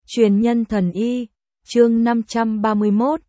Truyền nhân thần y, chương 531,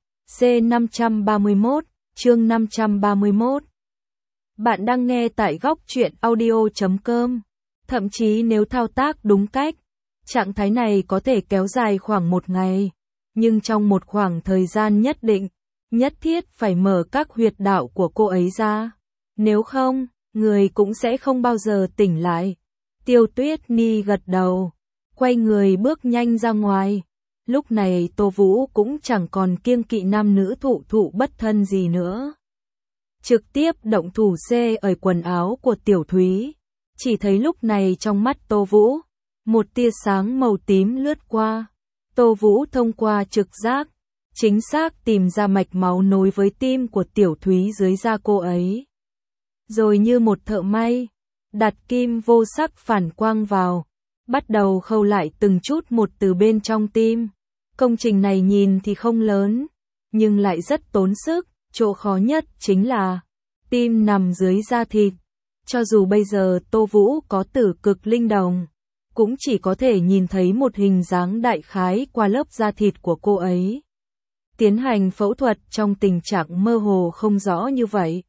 C531, chương 531. Bạn đang nghe tại góc truyện audio.com. Thậm chí nếu thao tác đúng cách, trạng thái này có thể kéo dài khoảng 1 ngày. Nhưng trong một khoảng thời gian nhất định, nhất thiết phải mở các huyệt đạo của cô ấy ra. Nếu không, người cũng sẽ không bao giờ tỉnh lại. Tiêu Tuyết Ni gật đầu, quay người bước nhanh ra ngoài. Lúc này Tô Vũ cũng chẳng còn kiêng kỵ nam nữ thụ bất thân gì nữa. Trực tiếp động thủ xê ở quần áo của Tiểu Thúy. Chỉ thấy lúc này trong mắt Tô Vũ, một tia sáng màu tím lướt qua. Tô Vũ thông qua trực giác, chính xác tìm ra mạch máu nối với tim của Tiểu Thúy dưới da cô ấy. Rồi như một thợ may, đặt kim vô sắc phản quang vào, bắt đầu khâu lại từng chút một từ bên trong tim. Công trình này nhìn thì không lớn, nhưng lại rất tốn sức, chỗ khó nhất chính là tim nằm dưới da thịt. Cho dù bây giờ Tô Vũ có tử cực linh đồng, cũng chỉ có thể nhìn thấy một hình dáng đại khái qua lớp da thịt của cô ấy. Tiến hành phẫu thuật trong tình trạng mơ hồ không rõ như vậy,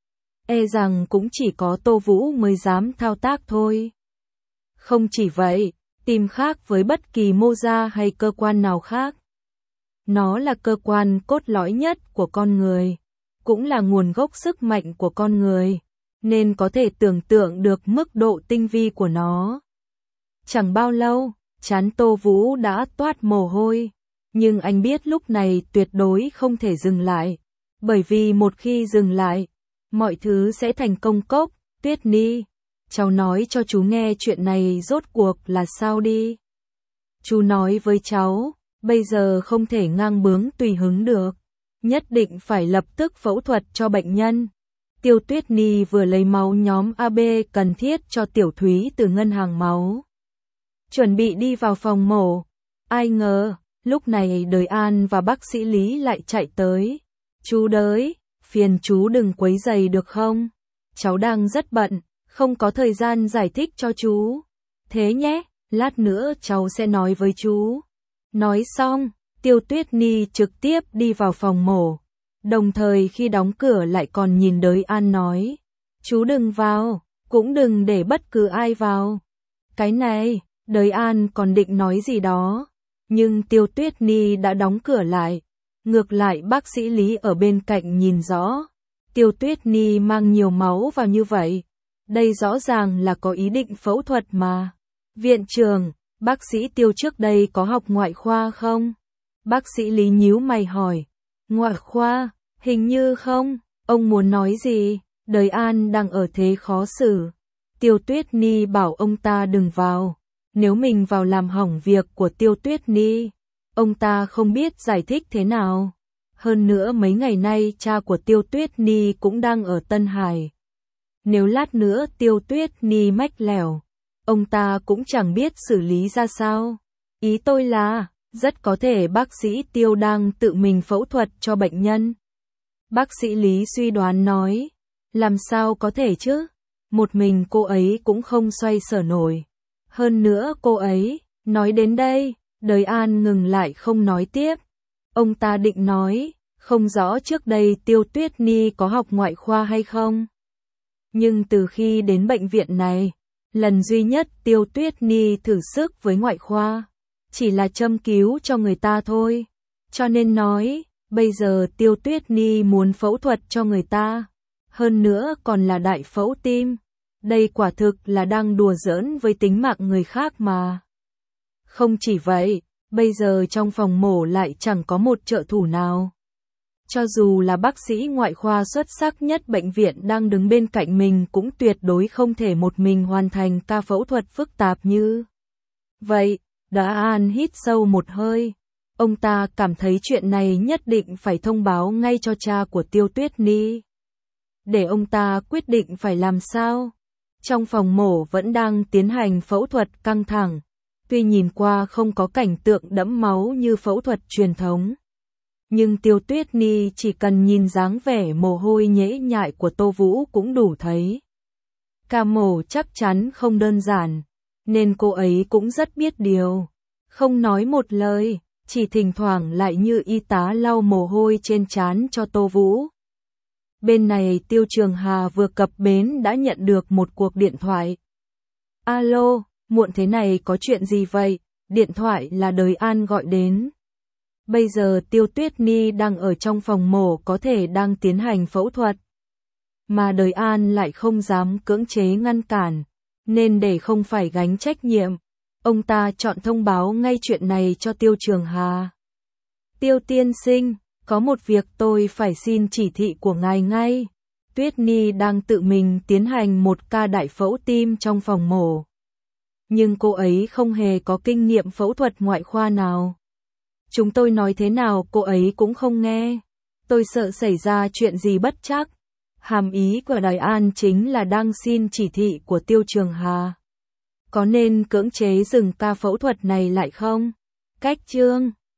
e rằng cũng chỉ có Tô Vũ mới dám thao tác thôi. Không chỉ vậy, tim khác với bất kỳ mô da hay cơ quan nào khác. Nó là cơ quan cốt lõi nhất của con người, cũng là nguồn gốc sức mạnh của con người, nên có thể tưởng tượng được mức độ tinh vi của nó. Chẳng bao lâu, trán Tô Vũ đã toát mồ hôi, nhưng anh biết lúc này tuyệt đối không thể dừng lại, bởi vì một khi dừng lại, mọi thứ sẽ thành công cốc. Tuyết Ni, cháu nói cho chú nghe chuyện này rốt cuộc là sao đi. Chú nói với cháu, bây giờ không thể ngang bướng tùy hứng được, nhất định phải lập tức phẫu thuật cho bệnh nhân. Tiêu Tuyết Ni vừa lấy máu nhóm AB cần thiết cho Tiểu Thúy từ ngân hàng máu, chuẩn bị đi vào phòng mổ. Ai ngờ, lúc này Đời An và bác sĩ Lý lại chạy tới. Chú Đới, phiền chú đừng quấy rầy được không? Cháu đang rất bận, không có thời gian giải thích cho chú. Thế nhé, lát nữa cháu sẽ nói với chú. Nói xong, Tiêu Tuyết Ni trực tiếp đi vào phòng mổ. Đồng thời khi đóng cửa lại còn nhìn Đới An nói, chú đừng vào, cũng đừng để bất cứ ai vào. Cái này, Đới An còn định nói gì đó, nhưng Tiêu Tuyết Ni đã đóng cửa lại. Ngược lại bác sĩ Lý ở bên cạnh nhìn rõ, Tiêu Tuyết Ni mang nhiều máu vào như vậy. Đây rõ ràng là có ý định phẫu thuật mà. Viện trưởng, bác sĩ Tiêu trước đây có học ngoại khoa không? Bác sĩ Lý nhíu mày hỏi. Ngoại khoa, hình như không. Ông muốn nói gì? Đời An đang ở thế khó xử. Tiêu Tuyết Ni bảo ông ta đừng vào. Nếu mình vào làm hỏng việc của Tiêu Tuyết Ni, ông ta không biết giải thích thế nào. Hơn nữa mấy ngày nay cha của Tiêu Tuyết Ni cũng đang ở Tân Hải. Nếu lát nữa Tiêu Tuyết Ni mách lẻo, ông ta cũng chẳng biết xử lý ra sao. Ý tôi là, rất có thể bác sĩ Tiêu đang tự mình phẫu thuật cho bệnh nhân. Bác sĩ Lý suy đoán nói, làm sao có thể chứ? Một mình cô ấy cũng không xoay sở nổi. Hơn nữa cô ấy, nói đến đây, Đời An ngừng lại không nói tiếp. Ông ta định nói, không rõ trước đây Tiêu Tuyết Ni có học ngoại khoa hay không. Nhưng từ khi đến bệnh viện này, lần duy nhất Tiêu Tuyết Ni thử sức với ngoại khoa, chỉ là châm cứu cho người ta thôi. Cho nên nói, bây giờ Tiêu Tuyết Ni muốn phẫu thuật cho người ta, hơn nữa còn là đại phẫu tim. Đây quả thực là đang đùa giỡn với tính mạng người khác mà. Không chỉ vậy, bây giờ trong phòng mổ lại chẳng có một trợ thủ nào. Cho dù là bác sĩ ngoại khoa xuất sắc nhất bệnh viện đang đứng bên cạnh mình cũng tuyệt đối không thể một mình hoàn thành ca phẫu thuật phức tạp như vậy. Đã An hít sâu một hơi. Ông ta cảm thấy chuyện này nhất định phải thông báo ngay cho cha của Tiêu Tuyết Ni, để ông ta quyết định phải làm sao. Trong phòng mổ vẫn đang tiến hành phẫu thuật căng thẳng. Tuy nhìn qua không có cảnh tượng đẫm máu như phẫu thuật truyền thống, nhưng Tiêu Tuyết Ni chỉ cần nhìn dáng vẻ mồ hôi nhễ nhại của Tô Vũ cũng đủ thấy. Ca mổ chắc chắn không đơn giản, nên cô ấy cũng rất biết điều. không nói một lời, chỉ thỉnh thoảng lại như y tá lau mồ hôi trên trán cho Tô Vũ. Bên này Tiêu Trường Hà vừa cập bến đã nhận được một cuộc điện thoại. Alo, muộn thế này có chuyện gì vậy? Điện thoại là Đời An gọi đến. Bây giờ Tiêu Tuyết Nhi đang ở trong phòng mổ, có thể đang tiến hành phẫu thuật. Mà Đời An lại không dám cưỡng chế ngăn cản, nên để không phải gánh trách nhiệm, ông ta chọn thông báo ngay chuyện này cho Tiêu Trường Hà. Tiêu tiên sinh, có một việc tôi phải xin chỉ thị của ngài ngay. Tuyết Nhi đang tự mình tiến hành một ca đại phẫu tim trong phòng mổ. Nhưng cô ấy không hề có kinh nghiệm phẫu thuật ngoại khoa nào. Chúng tôi nói thế nào cô ấy cũng không nghe. Tôi sợ xảy ra chuyện gì bất trắc. Hàm ý của Đời An chính là đang xin chỉ thị của Tiêu Trường Hà. Có nên cưỡng chế dừng ca phẫu thuật này lại không? Cách chương